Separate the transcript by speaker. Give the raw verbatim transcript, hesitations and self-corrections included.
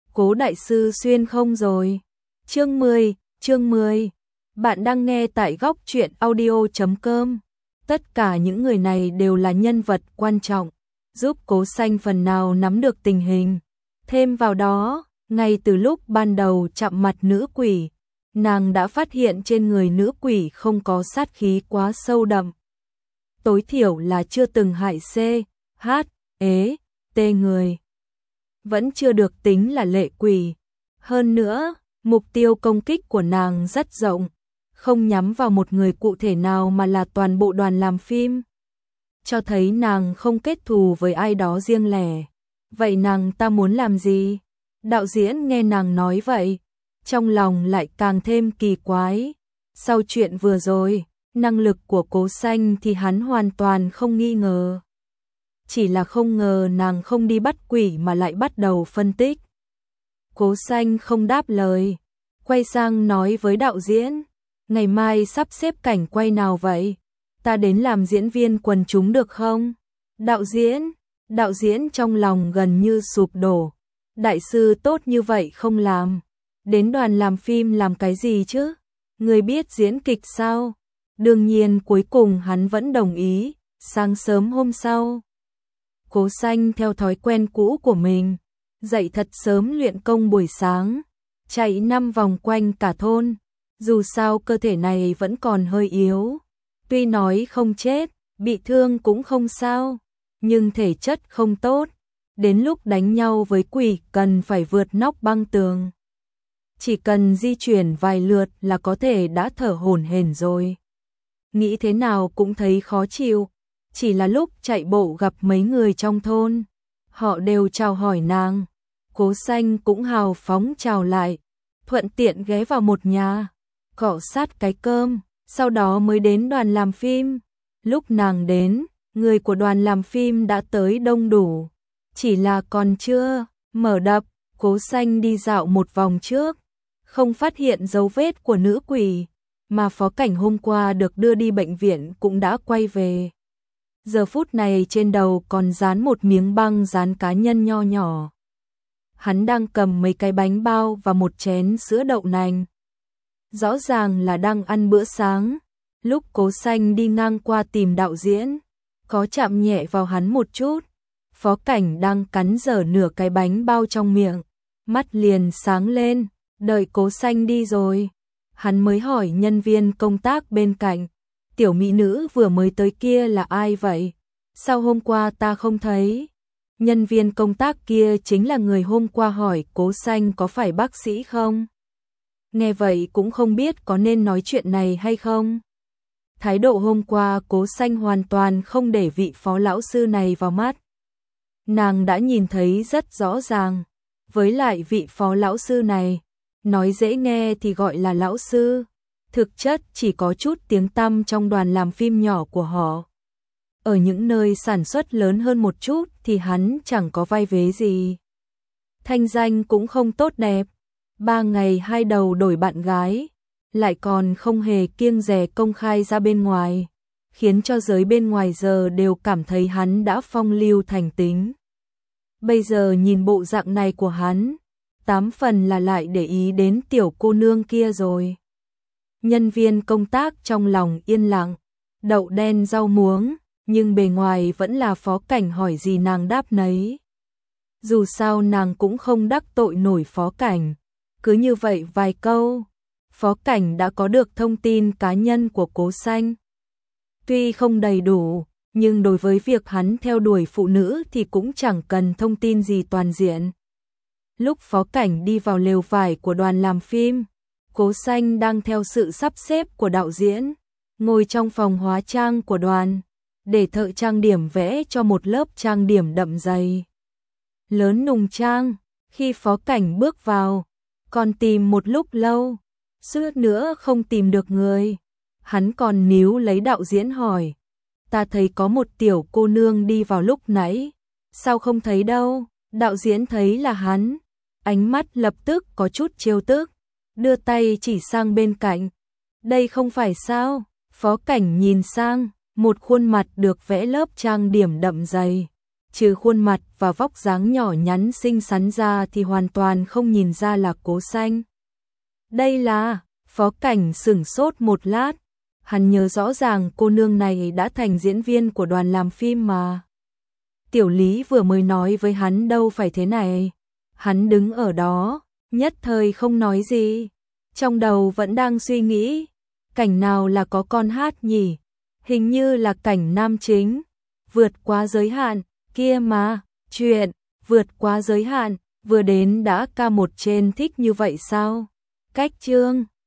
Speaker 1: Cố đại sư xuyên không rồi. Chương mười, chương mười. Bạn đang nghe tại góc truyện audio chấm com. Tất cả những người này đều là nhân vật quan trọng, giúp Cố Xanh phần nào nắm được tình hình. Thêm vào đó, ngay từ lúc ban đầu chạm mặt nữ quỷ, nàng đã phát hiện trên người nữ quỷ không có sát khí quá sâu đậm. Tối thiểu là chưa từng hại C, H, ế, T người. Vẫn chưa được tính là lệ quỷ. Hơn nữa, mục tiêu công kích của nàng rất rộng, không nhắm vào một người cụ thể nào mà là toàn bộ đoàn làm phim. Cho thấy nàng không kết thù với ai đó riêng lẻ. Vậy nàng ta muốn làm gì? Đạo diễn nghe nàng nói vậy, trong lòng lại càng thêm kỳ quái. Sau chuyện vừa rồi, năng lực của Cố Xanh thì hắn hoàn toàn không nghi ngờ. Chỉ là không ngờ nàng không đi bắt quỷ mà lại bắt đầu phân tích. Cố Xanh không đáp lời, quay sang nói với đạo diễn, ngày mai sắp xếp cảnh quay nào vậy? Ta đến làm diễn viên quần chúng được không? Đạo diễn, đạo diễn trong lòng gần như sụp đổ. Đại sư tốt như vậy không làm, đến đoàn làm phim làm cái gì chứ? Người biết diễn kịch sao? Đương nhiên cuối cùng hắn vẫn đồng ý. Sáng sớm hôm sau, Cố Xanh theo thói quen cũ của mình, dậy thật sớm luyện công buổi sáng, chạy năm vòng quanh cả thôn. Dù sao cơ thể này vẫn còn hơi yếu, tuy nói không chết, bị thương cũng không sao, nhưng thể chất không tốt, đến lúc đánh nhau với quỷ cần phải vượt nóc băng tường. Chỉ cần di chuyển vài lượt là có thể đã thở hổn hển rồi. Nghĩ thế nào cũng thấy khó chịu. Chỉ là lúc chạy bộ gặp mấy người trong thôn, họ đều chào hỏi nàng. Cố Xanh cũng hào phóng chào lại, thuận tiện ghé vào một nhà, cọ sát cái cơm, sau đó mới đến đoàn làm phim. Lúc nàng đến, người của đoàn làm phim đã tới đông đủ, chỉ là còn chưa mở đập. Cố Xanh đi dạo một vòng trước, không phát hiện dấu vết của nữ quỷ, mà Phó Cảnh hôm qua được đưa đi bệnh viện cũng đã quay về. Giờ phút này trên đầu còn dán một miếng băng dán cá nhân nho nhỏ. Hắn đang cầm mấy cái bánh bao và một chén sữa đậu nành. Rõ ràng là đang ăn bữa sáng. Lúc Cố Xanh đi ngang qua tìm đạo diễn, có chạm nhẹ vào hắn một chút. Phó Cảnh đang cắn dở nửa cái bánh bao trong miệng, mắt liền sáng lên. Đợi Cố Xanh đi rồi, hắn mới hỏi nhân viên công tác bên cạnh, tiểu mỹ nữ vừa mới tới kia là ai vậy? Sao hôm qua ta không thấy? Nhân viên công tác kia chính là người hôm qua hỏi Cố Xanh có phải bác sĩ không? Nghe vậy cũng không biết có nên nói chuyện này hay không. Thái độ hôm qua Cố Xanh hoàn toàn không để vị phó lão sư này vào mắt. Nàng đã nhìn thấy rất rõ ràng. Với lại vị phó lão sư này, nói dễ nghe thì gọi là lão sư, thực chất chỉ có chút tiếng tăm trong đoàn làm phim nhỏ của họ. Ở những nơi sản xuất lớn hơn một chút thì hắn chẳng có vai vế gì. Thanh danh cũng không tốt đẹp, ba ngày hai đầu đổi bạn gái, lại còn không hề kiêng dè công khai ra bên ngoài, khiến cho giới bên ngoài giờ đều cảm thấy hắn đã phong lưu thành tính. Bây giờ nhìn bộ dạng này của hắn, tám phần là lại để ý đến tiểu cô nương kia rồi. Nhân viên công tác trong lòng yên lặng, đậu đen rau muống, nhưng bề ngoài vẫn là Phó Cảnh hỏi gì nàng đáp nấy. Dù sao nàng cũng không đắc tội nổi Phó Cảnh, cứ như vậy vài câu, Phó Cảnh đã có được thông tin cá nhân của Cố Xanh. Tuy không đầy đủ, nhưng đối với việc hắn theo đuổi phụ nữ thì cũng chẳng cần thông tin gì toàn diện. Lúc Phó Cảnh đi vào lều vải của đoàn làm phim, Cố Xanh đang theo sự sắp xếp của đạo diễn, ngồi trong phòng hóa trang của đoàn, để thợ trang điểm vẽ cho một lớp trang điểm đậm dày. Lớn nùng trang, khi Phó Cảnh bước vào, còn tìm một lúc lâu, suýt nữa không tìm được người. Hắn còn níu lấy đạo diễn hỏi, ta thấy có một tiểu cô nương đi vào lúc nãy, sao không thấy đâu? Đạo diễn thấy là hắn, ánh mắt lập tức có chút trêu tức, đưa tay chỉ sang bên cạnh. Đây không phải sao? Phó Cảnh nhìn sang, một khuôn mặt được vẽ lớp trang điểm đậm dày, trừ khuôn mặt và vóc dáng nhỏ nhắn xinh xắn ra thì hoàn toàn không nhìn ra là Cố Xanh. Đây là, Phó Cảnh sửng sốt một lát, hắn nhớ rõ ràng cô nương này đã thành diễn viên của đoàn làm phim mà. Tiểu Lý vừa mới nói với hắn đâu phải thế này. Hắn đứng ở đó, nhất thời không nói gì, trong đầu vẫn đang suy nghĩ, cảnh nào là có con hát nhỉ? Hình như là cảnh nam chính, vượt quá giới hạn, kia mà, chuyện, vượt quá giới hạn, vừa đến đã ca một trên thích như vậy sao? Cách chương